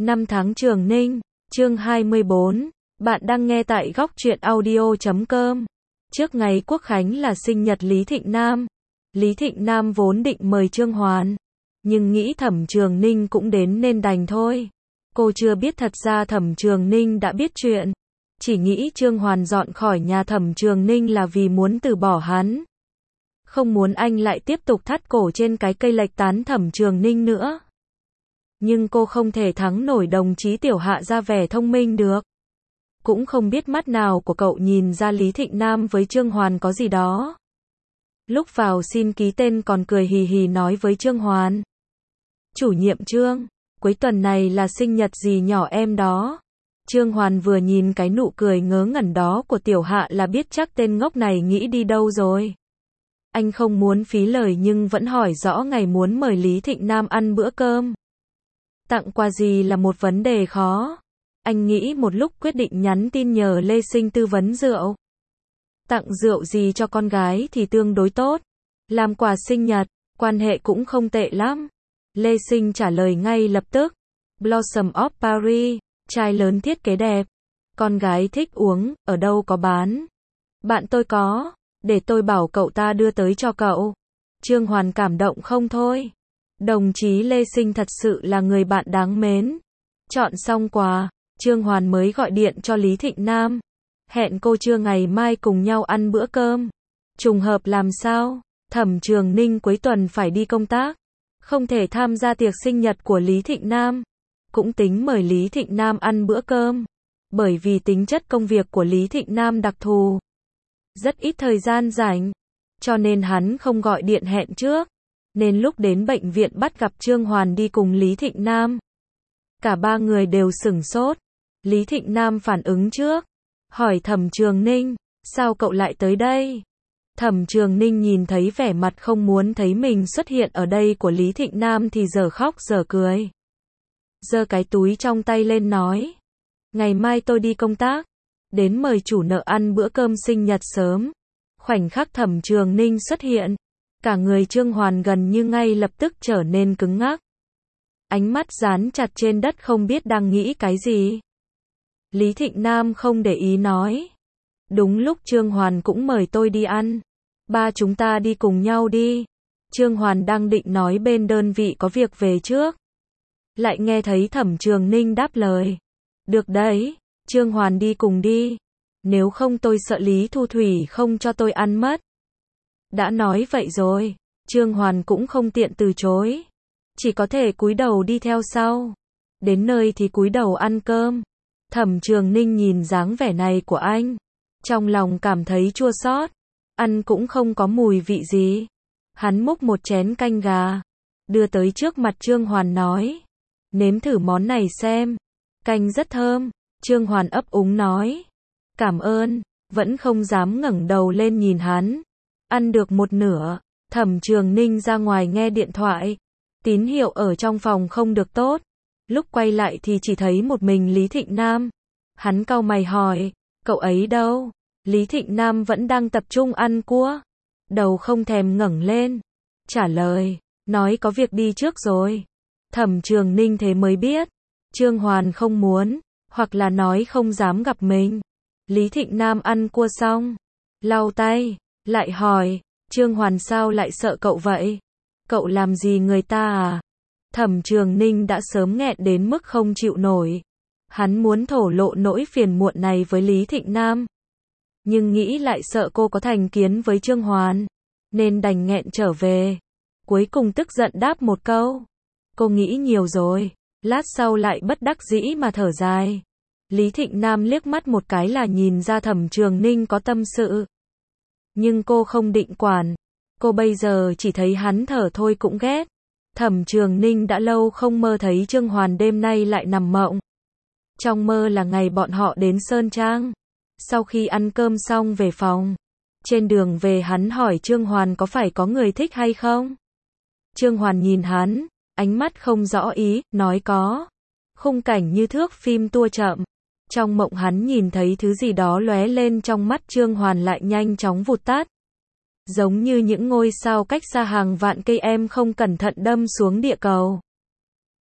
Năm tháng Trường Ninh, chương 24. Bạn đang nghe tại góc truyện audio.com. Trước ngày Quốc Khánh là sinh nhật Lý Thịnh Nam. Lý Thịnh Nam vốn định mời Trương Hoàn, nhưng nghĩ Thẩm Trường Ninh cũng đến nên đành thôi. Cô chưa biết thật ra Thẩm Trường Ninh đã biết chuyện. Chỉ nghĩ Trương Hoàn dọn khỏi nhà Thẩm Trường Ninh là vì muốn từ bỏ hắn. Không muốn anh lại tiếp tục thắt cổ trên cái cây lệch tán Thẩm Trường Ninh nữa. Nhưng cô không thể thắng nổi đồng chí Tiểu Hạ ra vẻ thông minh được. Cũng không biết mắt nào của cậu nhìn ra Lý Thịnh Nam với Trương Hoàn có gì đó. Lúc vào xin ký tên còn cười hì hì nói với Trương Hoàn. Chủ nhiệm Trương, cuối tuần này là sinh nhật gì nhỏ em đó. Trương Hoàn vừa nhìn cái nụ cười ngớ ngẩn đó của Tiểu Hạ là biết chắc tên ngốc này nghĩ đi đâu rồi. Anh không muốn phí lời nhưng vẫn hỏi rõ ngày muốn mời Lý Thịnh Nam ăn bữa cơm. Tặng quà gì là một vấn đề khó. Anh nghĩ một lúc quyết định nhắn tin nhờ Lê Sinh tư vấn rượu. Tặng rượu gì cho con gái thì tương đối tốt. Làm quà sinh nhật, quan hệ cũng không tệ lắm. Lê Sinh trả lời ngay lập tức. Blossom of Paris, chai lớn thiết kế đẹp. Con gái thích uống, ở đâu có bán? Bạn tôi có, để tôi bảo cậu ta đưa tới cho cậu. Trương Hoàn cảm động không thôi. Đồng chí Lê Sinh thật sự là người bạn đáng mến. Chọn xong quà, Trương Hoàn mới gọi điện cho Lý Thịnh Nam. Hẹn cô trưa ngày mai cùng nhau ăn bữa cơm. Trùng hợp làm sao? Thẩm Trường Ninh cuối tuần phải đi công tác. Không thể tham gia tiệc sinh nhật của Lý Thịnh Nam. Cũng tính mời Lý Thịnh Nam ăn bữa cơm. Bởi vì tính chất công việc của Lý Thịnh Nam đặc thù. Rất ít thời gian rảnh. Cho nên hắn không gọi điện hẹn trước. Nên lúc đến bệnh viện bắt gặp Trương Hoàn đi cùng Lý Thịnh Nam. Cả ba người đều sửng sốt. Lý Thịnh Nam phản ứng trước. Hỏi Thẩm Trường Ninh, sao cậu lại tới đây? Thẩm Trường Ninh nhìn thấy vẻ mặt không muốn thấy mình xuất hiện ở đây của Lý Thịnh Nam thì giờ khóc giờ cười. Giơ cái túi trong tay lên nói. Ngày mai tôi đi công tác. Đến mời chủ nợ ăn bữa cơm sinh nhật sớm. Khoảnh khắc Thẩm Trường Ninh xuất hiện. Cả người Trương Hoàn gần như ngay lập tức trở nên cứng ngắc. Ánh mắt dán chặt trên đất không biết đang nghĩ cái gì. Lý Thịnh Nam không để ý nói. Đúng lúc Trương Hoàn cũng mời tôi đi ăn. Ba chúng ta đi cùng nhau đi. Trương Hoàn đang định nói bên đơn vị có việc về trước. Lại nghe thấy Thẩm Trường Ninh đáp lời. Được đấy, Trương Hoàn đi cùng đi. Nếu không tôi sợ Lý Thu Thủy không cho tôi ăn mất. Đã nói vậy rồi, Trương Hoàn cũng không tiện từ chối. Chỉ có thể cúi đầu đi theo sau. Đến nơi thì cúi đầu ăn cơm. Thẩm Trường Ninh nhìn dáng vẻ này của anh. Trong lòng cảm thấy chua xót. Ăn cũng không có mùi vị gì. Hắn múc một chén canh gà. Đưa tới trước mặt Trương Hoàn nói. Nếm thử món này xem. Canh rất thơm. Trương Hoàn ấp úng nói. Cảm ơn. Vẫn không dám ngẩng đầu lên nhìn hắn. Ăn được một nửa. Thẩm Trường Ninh ra ngoài nghe điện thoại. Tín hiệu ở trong phòng không được tốt. Lúc quay lại thì chỉ thấy một mình Lý Thịnh Nam. Hắn cau mày hỏi, cậu ấy đâu? Lý Thịnh Nam vẫn đang tập trung ăn cua. Đầu không thèm ngẩng lên. Trả lời, nói có việc đi trước rồi. Thẩm Trường Ninh thế mới biết. Trương Hoàn không muốn, hoặc là nói không dám gặp mình. Lý Thịnh Nam ăn cua xong. Lau tay, lại hỏi, Trương Hoàn sao lại sợ cậu vậy? Cậu làm gì người ta à? Thẩm Trường Ninh đã sớm nghẹn đến mức không chịu nổi. Hắn muốn thổ lộ nỗi phiền muộn này với Lý Thịnh Nam. Nhưng nghĩ lại sợ cô có thành kiến với Trương Hoàn. Nên đành nghẹn trở về. Cuối cùng tức giận đáp một câu. Cô nghĩ nhiều rồi. Lát sau lại bất đắc dĩ mà thở dài. Lý Thịnh Nam liếc mắt một cái là nhìn ra Thẩm Trường Ninh có tâm sự. Nhưng cô không định quản. Cô bây giờ chỉ thấy hắn thở thôi cũng ghét. Thẩm Trường Ninh đã lâu không mơ thấy Trương Hoàn đêm nay lại nằm mộng. Trong mơ là ngày bọn họ đến Sơn Trang. Sau khi ăn cơm xong về phòng. Trên đường về hắn hỏi Trương Hoàn có phải có người thích hay không? Trương Hoàn nhìn hắn, ánh mắt không rõ ý, nói có. Khung cảnh như thước phim tua chậm. Trong mộng hắn nhìn thấy thứ gì đó lóe lên trong mắt Trương Hoàn lại nhanh chóng vụt tắt. Giống như những ngôi sao cách xa hàng vạn cây em không cẩn thận đâm xuống địa cầu.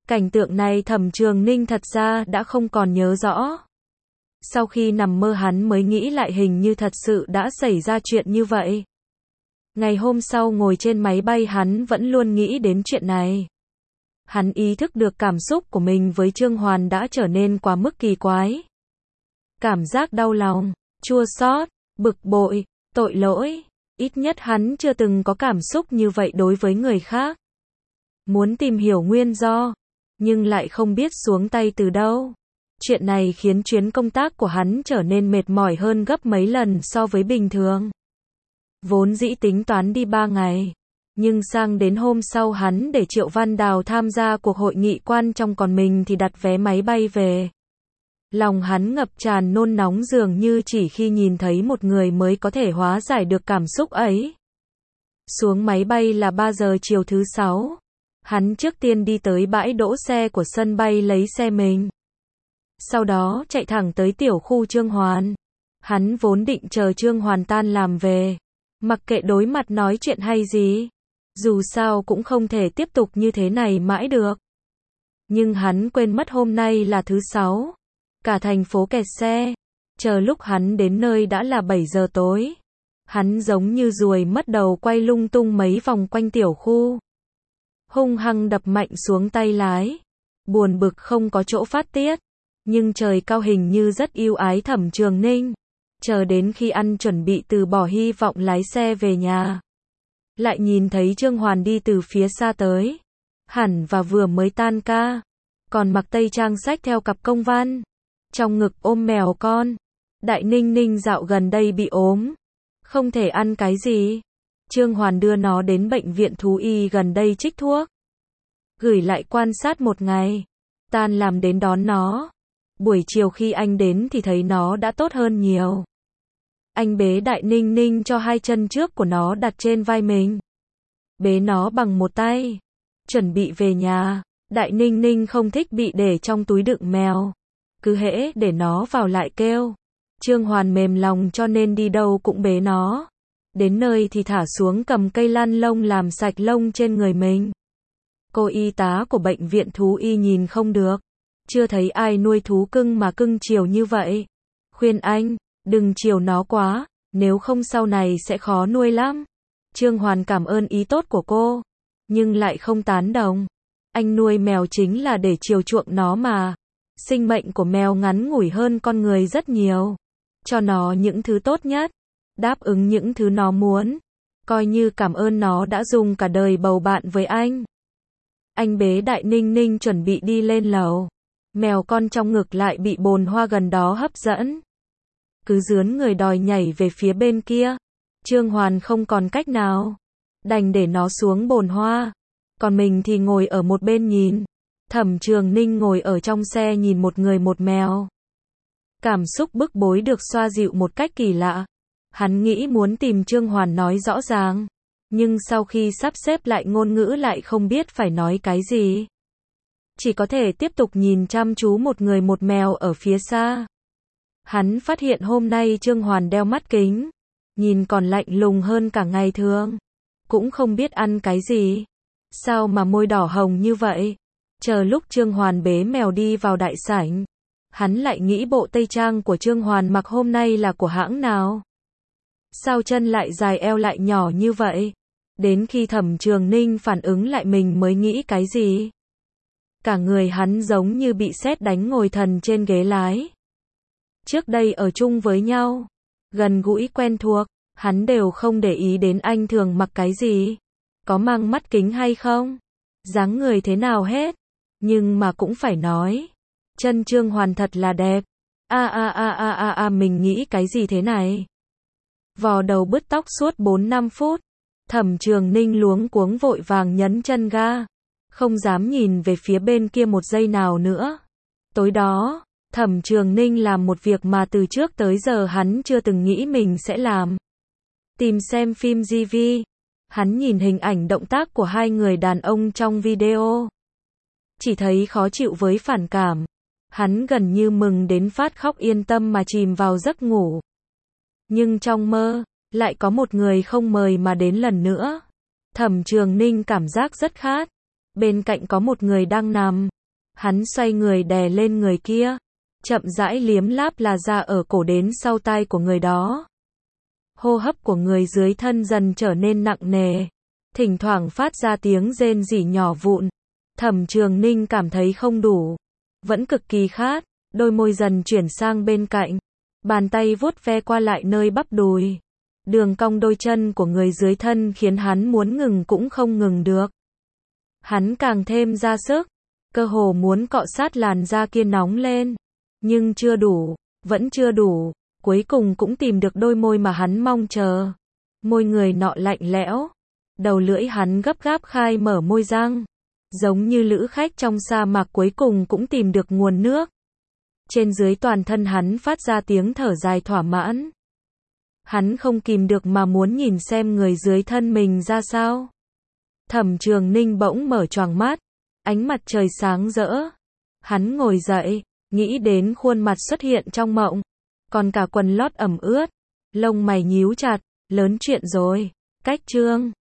Cảnh tượng này Thẩm Trường Ninh thật ra đã không còn nhớ rõ. Sau khi nằm mơ hắn mới nghĩ lại hình như thật sự đã xảy ra chuyện như vậy. Ngày hôm sau ngồi trên máy bay hắn vẫn luôn nghĩ đến chuyện này. Hắn ý thức được cảm xúc của mình với Trương Hoàn đã trở nên quá mức kỳ quái. Cảm giác đau lòng, chua xót, bực bội, tội lỗi. Ít nhất hắn chưa từng có cảm xúc như vậy đối với người khác. Muốn tìm hiểu nguyên do, nhưng lại không biết xuống tay từ đâu. Chuyện này khiến chuyến công tác của hắn trở nên mệt mỏi hơn gấp mấy lần so với bình thường. Vốn dĩ tính toán đi 3 ngày, nhưng sang đến hôm sau hắn để Triệu Văn Đào tham gia cuộc hội nghị quan trọng còn mình thì đặt vé máy bay về. Lòng hắn ngập tràn nôn nóng dường như chỉ khi nhìn thấy một người mới có thể hóa giải được cảm xúc ấy. Xuống máy bay là 3 giờ chiều thứ 6. Hắn trước tiên đi tới bãi đỗ xe của sân bay lấy xe mình. Sau đó chạy thẳng tới tiểu khu Trương Hoàn. Hắn vốn định chờ Trương Hoàn tan làm về. Mặc kệ đối mặt nói chuyện hay gì. Dù sao cũng không thể tiếp tục như thế này mãi được. Nhưng hắn quên mất hôm nay là thứ 6. Cả thành phố kẹt xe. Chờ lúc hắn đến nơi đã là 7 giờ tối. Hắn giống như ruồi mất đầu quay lung tung mấy vòng quanh tiểu khu. Hung hăng đập mạnh xuống tay lái. Buồn bực không có chỗ phát tiết. Nhưng trời cao hình như rất yêu ái Thẩm Trường Ninh. Chờ đến khi ăn chuẩn bị từ bỏ hy vọng lái xe về nhà. Lại nhìn thấy Trương Hoàn đi từ phía xa tới. Hẳn và vừa mới tan ca. Còn mặc tây trang xách theo cặp công văn. Trong ngực ôm mèo con. Đại Ninh Ninh dạo gần đây bị ốm. Không thể ăn cái gì. Trương Hoàn đưa nó đến bệnh viện thú y gần đây trích thuốc. Gửi lại quan sát một ngày. Tan làm đến đón nó. Buổi chiều khi anh đến thì thấy nó đã tốt hơn nhiều. Anh bế Đại Ninh Ninh cho hai chân trước của nó đặt trên vai mình. Bế nó bằng một tay. Chuẩn bị về nhà. Đại Ninh Ninh không thích bị để trong túi đựng mèo. Cứ hễ để nó vào lại kêu. Trương Hoàn mềm lòng cho nên đi đâu cũng bế nó. Đến nơi thì thả xuống cầm cây lăn lông làm sạch lông trên người mình. Cô y tá của bệnh viện thú y nhìn không được. Chưa thấy ai nuôi thú cưng mà cưng chiều như vậy. Khuyên anh, đừng chiều nó quá, nếu không sau này sẽ khó nuôi lắm. Trương Hoàn cảm ơn ý tốt của cô, nhưng lại không tán đồng. Anh nuôi mèo chính là để chiều chuộng nó mà. Sinh mệnh của mèo ngắn ngủi hơn con người rất nhiều. Cho nó những thứ tốt nhất. Đáp ứng những thứ nó muốn. Coi như cảm ơn nó đã dùng cả đời bầu bạn với anh. Anh bế Đại Ninh Ninh chuẩn bị đi lên lầu. Mèo con trong ngực lại bị bồn hoa gần đó hấp dẫn. Cứ rướn người đòi nhảy về phía bên kia. Trương Hoàn không còn cách nào. Đành để nó xuống bồn hoa. Còn mình thì ngồi ở một bên nhìn. Thẩm Trường Ninh ngồi ở trong xe nhìn một người một mèo. Cảm xúc bức bối được xoa dịu một cách kỳ lạ. Hắn nghĩ muốn tìm Trương Hoàn nói rõ ràng. Nhưng sau khi sắp xếp lại ngôn ngữ lại không biết phải nói cái gì. Chỉ có thể tiếp tục nhìn chăm chú một người một mèo ở phía xa. Hắn phát hiện hôm nay Trương Hoàn đeo mắt kính. Nhìn còn lạnh lùng hơn cả ngày thường. Cũng không biết ăn cái gì. Sao mà môi đỏ hồng như vậy? Chờ lúc Trương Hoàn bế mèo đi vào đại sảnh. Hắn lại nghĩ bộ tây trang của Trương Hoàn mặc hôm nay là của hãng nào? Sao chân lại dài eo lại nhỏ như vậy? Đến khi Thẩm Trường Ninh phản ứng lại mình mới nghĩ cái gì? Cả người hắn giống như bị sét đánh ngồi thần trên ghế lái. Trước đây ở chung với nhau, gần gũi quen thuộc, hắn đều không để ý đến anh thường mặc cái gì, có mang mắt kính hay không, dáng người thế nào hết. Nhưng mà cũng phải nói, chân Trương Hoàn thật là đẹp. Mình nghĩ cái gì thế này? Vò đầu bứt tóc suốt 4-5 phút. Thẩm Trường Ninh luống cuống vội vàng nhấn chân ga. Không dám nhìn về phía bên kia một giây nào nữa. Tối đó, Thẩm Trường Ninh làm một việc mà từ trước tới giờ hắn chưa từng nghĩ mình sẽ làm. Tìm xem phim GV. Hắn nhìn hình ảnh động tác của hai người đàn ông trong video. Chỉ thấy khó chịu với phản cảm. Hắn gần như mừng đến phát khóc yên tâm mà chìm vào giấc ngủ. Nhưng trong mơ, lại có một người không mời mà đến lần nữa. Thẩm Trường Ninh cảm giác rất khát. Bên cạnh có một người đang nằm. Hắn xoay người đè lên người kia, chậm rãi liếm láp là da ở cổ đến sau tai của người đó. Hô hấp của người dưới thân dần trở nên nặng nề, thỉnh thoảng phát ra tiếng rên rỉ nhỏ vụn. Thẩm Trường Ninh cảm thấy không đủ, vẫn cực kỳ khát, đôi môi dần chuyển sang bên cạnh, bàn tay vuốt ve qua lại nơi bắp đùi. Đường cong đôi chân của người dưới thân khiến hắn muốn ngừng cũng không ngừng được. Hắn càng thêm ra sức, cơ hồ muốn cọ sát làn da kia nóng lên, nhưng chưa đủ, vẫn chưa đủ, cuối cùng cũng tìm được đôi môi mà hắn mong chờ. Môi người nọ lạnh lẽo, đầu lưỡi hắn gấp gáp khai mở môi răng, giống như lữ khách trong sa mạc cuối cùng cũng tìm được nguồn nước. Trên dưới toàn thân hắn phát ra tiếng thở dài thỏa mãn. Hắn không kìm được mà muốn nhìn xem người dưới thân mình ra sao. Thẩm Trường Ninh bỗng mở choàng mắt, ánh mặt trời sáng rỡ. Hắn ngồi dậy, nghĩ đến khuôn mặt xuất hiện trong mộng, còn cả quần lót ẩm ướt, lông mày nhíu chặt, lớn chuyện rồi. Cách chương